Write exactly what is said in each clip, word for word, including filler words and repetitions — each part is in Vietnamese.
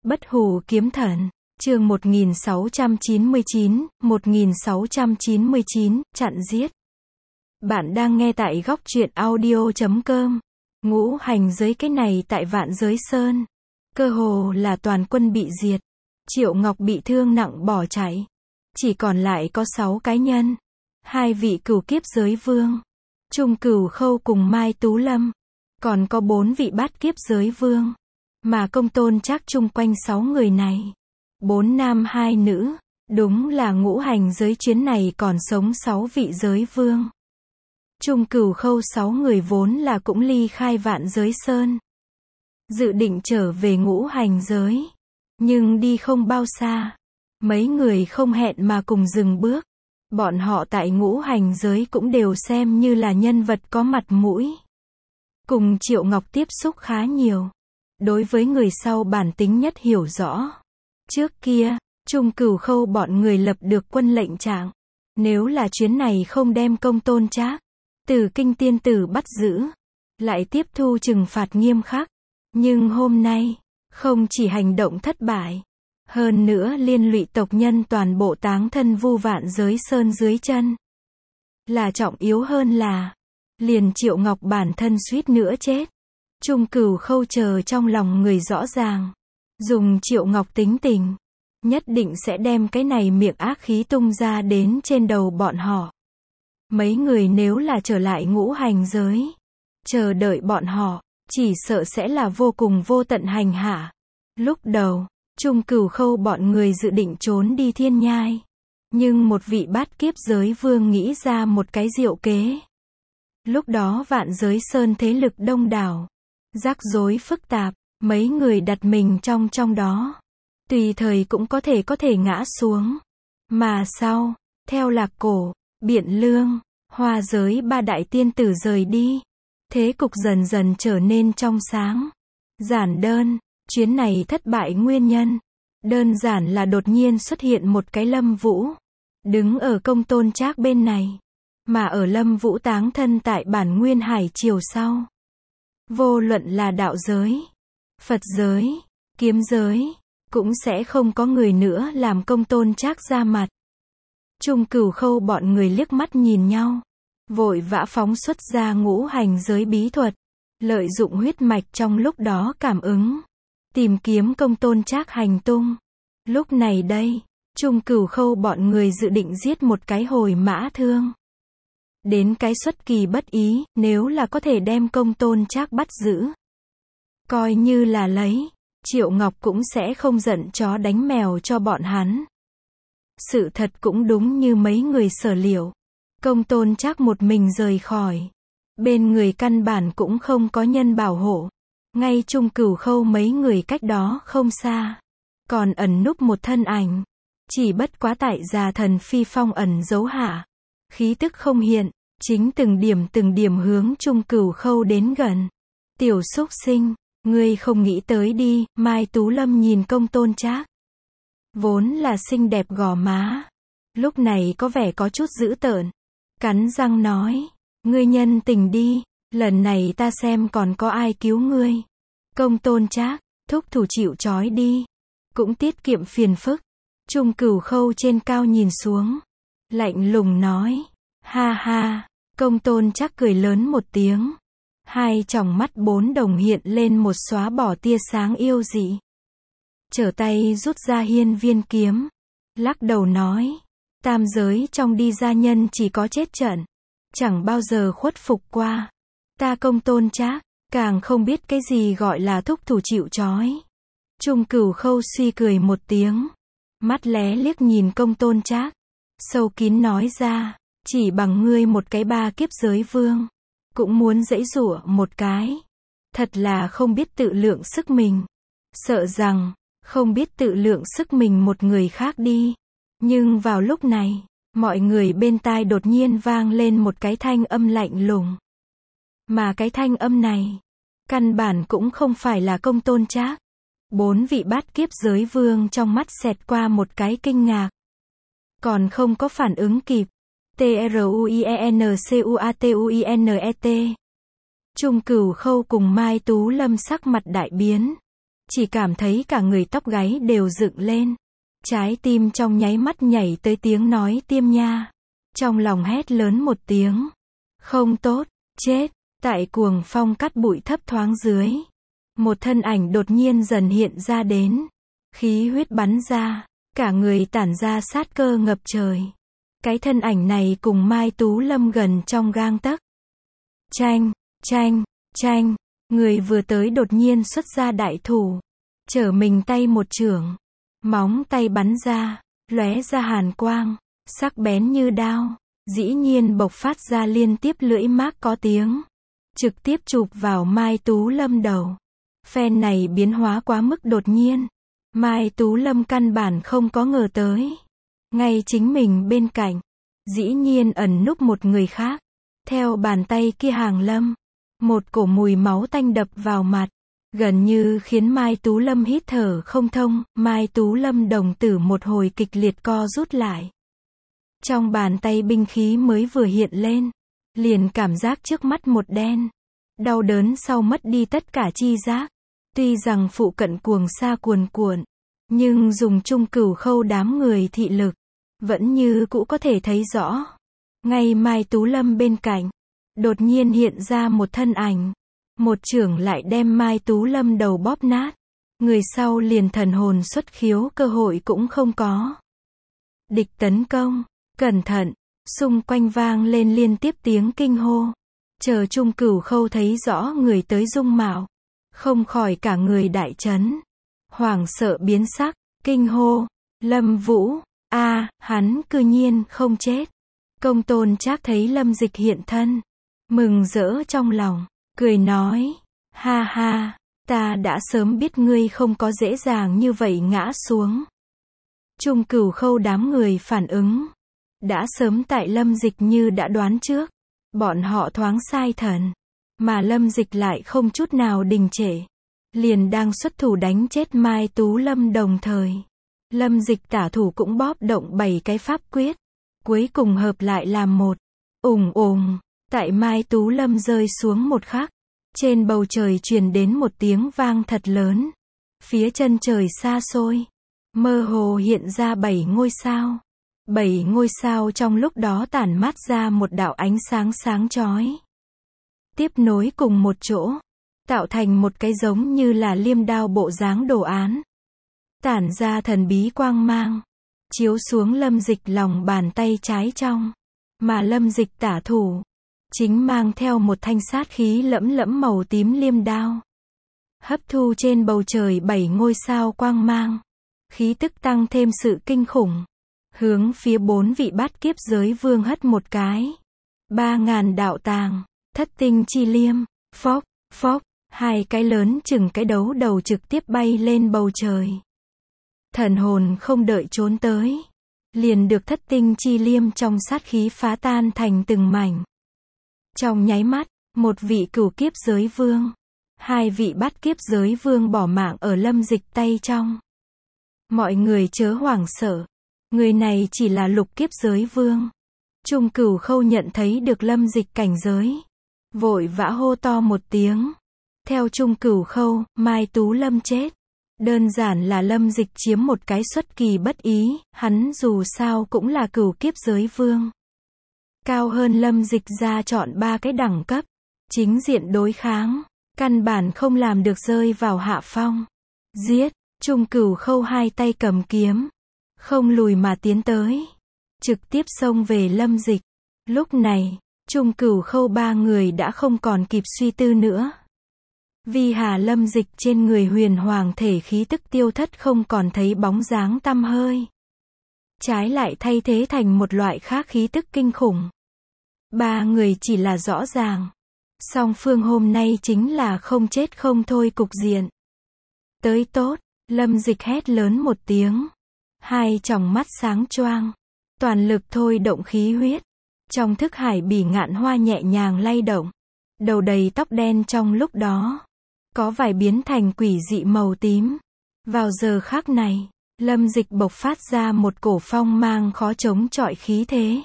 Bất hủ kiếm thần, chương một nghìn sáu trăm chín mươi chín, một nghìn sáu trăm chín mươi chín, chặn giết. Bạn đang nghe tại góc truyện audio chấm com. Ngũ hành giới cái này tại Vạn Giới Sơn. Cơ hồ là toàn quân bị diệt. Triệu Ngọc bị thương nặng bỏ chạy. Chỉ còn lại có sáu cái nhân. Hai vị cửu kiếp giới vương. Trung Cửu Khâu cùng Mai Tú Lâm. Còn có bốn vị bát kiếp giới vương. Mà Công Tôn Trác chung quanh sáu người này. Bốn nam hai nữ. Đúng là ngũ hành giới chuyến này còn sống sáu vị giới vương. Trung Cửu Khâu sáu người vốn là cũng ly khai Vạn Giới Sơn. Dự định trở về ngũ hành giới. Nhưng đi không bao xa. Mấy người không hẹn mà cùng dừng bước. Bọn họ tại ngũ hành giới cũng đều xem như là nhân vật có mặt mũi. Cùng Triệu Ngọc tiếp xúc khá nhiều. Đối với người sau bản tính nhất hiểu rõ. Trước kia, Trung Cửu Khâu bọn người lập được quân lệnh trạng. Nếu là chuyến này không đem Công Tôn Trác từ Kinh Tiên Tử bắt giữ, lại tiếp thu trừng phạt nghiêm khắc. Nhưng hôm nay, không chỉ hành động thất bại, hơn nữa liên lụy tộc nhân toàn bộ táng thân vu Vạn Giới Sơn dưới chân. Là trọng yếu hơn là, liền Triệu Ngọc bản thân suýt nữa chết. Trung Cửu Khâu chờ trong lòng người rõ ràng. Dùng Triệu Ngọc tính tình, nhất định sẽ đem cái này miệng ác khí tung ra đến trên đầu bọn họ. Mấy người nếu là trở lại ngũ hành giới, chờ đợi bọn họ, chỉ sợ sẽ là vô cùng vô tận hành hạ. Lúc đầu, Trung Cửu Khâu bọn người dự định trốn đi thiên nhai. Nhưng một vị bát kiếp giới vương nghĩ ra một cái diệu kế. Lúc đó Vạn Giới Sơn thế lực đông đảo, rắc rối phức tạp, mấy người đặt mình trong trong đó. Tùy thời cũng có thể có thể ngã xuống. Mà sau, theo Lạc Cổ, Biện Lương, Hoa Giới ba đại tiên tử rời đi. Thế cục dần dần trở nên trong sáng. Giản đơn, chuyến này thất bại nguyên nhân. Đơn giản là đột nhiên xuất hiện một cái Lâm Vũ. Đứng ở Công Tôn Trác bên này. Mà ở Lâm Vũ táng thân tại bản Nguyên Hải Triều sau. Vô luận là đạo giới, Phật giới, kiếm giới, cũng sẽ không có người nữa làm Công Tôn Trác ra mặt. Trung Cửu Khâu bọn người liếc mắt nhìn nhau. Vội vã phóng xuất ra ngũ hành giới bí thuật. Lợi dụng huyết mạch trong lúc đó cảm ứng. Tìm kiếm Công Tôn Trác hành tung. Lúc này đây, Trung Cửu Khâu bọn người dự định giết một cái hồi mã thương. Đến cái xuất kỳ bất ý, nếu là có thể đem Công Tôn Trác bắt giữ. Coi như là lấy, Triệu Ngọc cũng sẽ không giận chó đánh mèo cho bọn hắn. Sự thật cũng đúng như mấy người sở liệu. Công Tôn Trác một mình rời khỏi. Bên người căn bản cũng không có nhân bảo hộ. Ngay Trung Cửu Khâu mấy người cách đó không xa. Còn ẩn núp một thân ảnh. Chỉ bất quá tại già thần phi phong ẩn giấu hạ. Khí tức không hiện. Chính từng điểm từng điểm hướng Trung Cửu Khâu đến gần. Tiểu súc sinh, ngươi không nghĩ tới đi. Mai Tú Lâm nhìn Công Tôn Trác. Vốn là xinh đẹp gò má. Lúc này có vẻ có chút dữ tợn. Cắn răng nói. Ngươi nhân tình đi. Lần này ta xem còn có ai cứu ngươi. Công Tôn Trác, thúc thủ chịu trói đi. Cũng tiết kiệm phiền phức. Trung Cửu Khâu trên cao nhìn xuống. Lạnh lùng nói. Ha ha. Công Tôn Trác cười lớn một tiếng. Hai tròng mắt bốn đồng hiện lên một xóa bỏ tia sáng yêu dị. Trở tay rút ra hiên viên kiếm. Lắc đầu nói. Tam giới trong đi gia nhân chỉ có chết trận. Chẳng bao giờ khuất phục qua. Ta Công Tôn Trác, càng không biết cái gì gọi là thúc thủ chịu trói. Trung Cửu Khâu suy cười một tiếng. Mắt lé liếc nhìn Công Tôn Trác. Sâu kín nói ra. Chỉ bằng ngươi một cái ba kiếp giới vương. Cũng muốn giãy giụa một cái. Thật là không biết tự lượng sức mình. Sợ rằng, không biết tự lượng sức mình một người khác đi. Nhưng vào lúc này, mọi người bên tai đột nhiên vang lên một cái thanh âm lạnh lùng. Mà cái thanh âm này, căn bản cũng không phải là Công Tôn Trác. Bốn vị bát kiếp giới vương trong mắt xẹt qua một cái kinh ngạc. Còn không có phản ứng kịp. T R U I E N C U A T U I N E T. Trung Cửu Khâu cùng Mai Tú Lâm sắc mặt đại biến. chỉ cảm thấy cả người tóc gáy đều dựng lên. Trái tim trong nháy mắt nhảy tới tiếng nói tiêm nha. Trong lòng hét lớn một tiếng. Không tốt, chết. Tại cuồng phong cắt bụi thấp thoáng dưới. Một thân ảnh đột nhiên dần hiện ra đến. Khí huyết bắn ra, cả người tản ra sát cơ ngập trời. Cái thân ảnh này cùng Mai Tú Lâm gần trong gang tấc. Chanh, chanh, chanh, người vừa tới đột nhiên xuất ra đại thủ. Trở mình tay một chưởng. Móng tay bắn ra, lóe ra hàn quang, sắc bén như đao. Dĩ nhiên bộc phát ra liên tiếp lưỡi mác có tiếng. Trực tiếp chụp vào Mai Tú Lâm đầu. Phen này biến hóa quá mức đột nhiên. Mai Tú Lâm căn bản không có ngờ tới. Ngay chính mình bên cạnh, dĩ nhiên ẩn núp một người khác. Theo bàn tay kia hàng lâm, một cổ mùi máu tanh đập vào mặt, gần như khiến Mai Tú Lâm hít thở không thông. Mai Tú Lâm đồng tử một hồi kịch liệt co rút lại. Trong bàn tay binh khí mới vừa hiện lên, liền cảm giác trước mắt một đen. Đau đớn sau mất đi tất cả chi giác. Tuy rằng phụ cận cuồng sa cuồn cuộn, nhưng dùng chung cửu khâu đám người thị lực, vẫn như cũ có thể thấy rõ. Ngay Mai Tú Lâm bên cạnh, đột nhiên hiện ra một thân ảnh. Một chưởng lại đem Mai Tú Lâm đầu bóp nát. Người sau liền thần hồn xuất khiếu cơ hội cũng không có. Địch tấn công, cẩn thận, xung quanh vang lên liên tiếp tiếng kinh hô. Chờ chung cửu khâu thấy rõ người tới dung mạo, không khỏi cả người đại chấn. Hoảng sợ biến sắc, kinh hô, Lâm Vũ, a, hắn cư nhiên không chết. Công Tôn Trác thấy Lâm Dịch hiện thân, mừng rỡ trong lòng, cười nói, ha ha, ta đã sớm biết ngươi không có dễ dàng như vậy ngã xuống. Chung cửu khâu đám người phản ứng, đã sớm tại Lâm Dịch như đã đoán trước, bọn họ thoáng sai thần, mà Lâm Dịch lại không chút nào đình trệ, liền đang xuất thủ đánh chết Mai Tú Lâm đồng thời. Lâm Dịch tả thủ cũng bóp động bảy cái pháp quyết, cuối cùng hợp lại làm một. Ùng ùng, tại Mai Tú Lâm rơi xuống một khắc, trên bầu trời truyền đến một tiếng vang thật lớn. Phía chân trời xa xôi, mơ hồ hiện ra bảy ngôi sao. Bảy ngôi sao trong lúc đó tản mát ra một đạo ánh sáng sáng chói. Tiếp nối cùng một chỗ, tạo thành một cái giống như là liêm đao bộ dáng đồ án. Tản ra thần bí quang mang, chiếu xuống Lâm Dịch lòng bàn tay trái trong. Mà Lâm Dịch tả thủ, chính mang theo một thanh sát khí lẫm lẫm màu tím liêm đao. Hấp thu trên bầu trời bảy ngôi sao quang mang. Khí tức tăng thêm sự kinh khủng. Hướng phía bốn vị bát kiếp giới vương hất một cái. Ba ngàn đạo tàng, thất tinh chi liêm, phốc, phốc, hai cái lớn chừng cái đấu đầu trực tiếp bay lên bầu trời. Thần hồn không đợi trốn tới, liền được thất tinh chi liêm trong sát khí phá tan thành từng mảnh. Trong nháy mắt, một vị cửu kiếp giới vương, hai vị bát kiếp giới vương bỏ mạng ở Lâm Dịch tay trong. Mọi người chớ hoảng sợ, người này chỉ là lục kiếp giới vương. Chung cửu khâu nhận thấy được Lâm Dịch cảnh giới, vội vã hô to một tiếng. Theo Chung cửu khâu, Mai Tú Lâm chết. Đơn giản là Lâm Dịch chiếm một cái xuất kỳ bất ý, hắn dù sao cũng là cửu kiếp giới vương. Cao hơn Lâm Dịch ra chọn ba cái đẳng cấp. Chính diện đối kháng, căn bản không làm được rơi vào hạ phong. Giết, Chung cửu khâu hai tay cầm kiếm, không lùi mà tiến tới, trực tiếp xông về Lâm Dịch. Lúc này, Chung cửu khâu ba người đã không còn kịp suy tư nữa. Vi hà Lâm Dịch trên người huyền hoàng thể khí tức tiêu thất không còn thấy bóng dáng tăm hơi. Trái lại thay thế thành một loại khác khí tức kinh khủng. Ba người chỉ là rõ ràng. Song phương hôm nay chính là không chết không thôi cục diện. Tới tốt, Lâm Dịch hét lớn một tiếng. Hai tròng mắt sáng choang. Toàn lực thôi động khí huyết. Trong thức hải bỉ ngạn hoa nhẹ nhàng lay động. Đầu đầy tóc đen trong lúc đó. Có vài biến thành quỷ dị màu tím. Vào giờ khắc này, Lâm Dịch bộc phát ra một cổ phong mang khó chống chọi khí thế.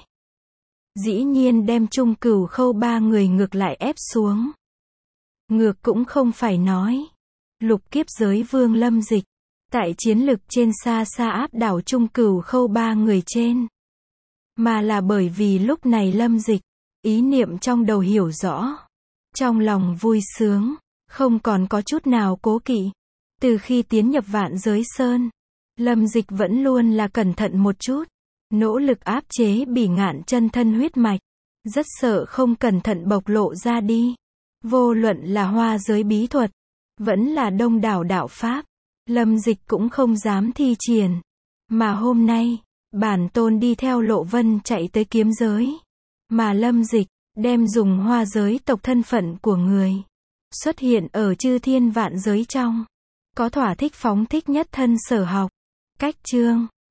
Dĩ nhiên đem Chung cửu khâu ba người ngược lại ép xuống. Ngược cũng không phải nói. Lục kiếp giới vương Lâm Dịch. Tại chiến lực trên xa xa áp đảo Trung Cửu Khâu ba người trên. Mà là bởi vì lúc này Lâm Dịch, ý niệm trong đầu hiểu rõ. Trong lòng vui sướng, không còn có chút nào cố kỵ. Từ khi tiến nhập Vạn Giới Sơn, Lâm Dịch vẫn luôn là cẩn thận một chút. Nỗ lực áp chế bỉ ngạn chân thân huyết mạch. Rất sợ không cẩn thận bộc lộ ra đi. Vô luận là hoa giới bí thuật, vẫn là đông đảo đạo pháp, Lâm Dịch cũng không dám thi triển. Mà hôm nay, bản tôn đi theo Lộ Vân chạy tới kiếm giới. Mà Lâm Dịch, đem dùng hoa giới tộc thân phận của người. Xuất hiện ở chư thiên vạn giới trong. Có thỏa thích phóng thích nhất thân sở học. Cách chương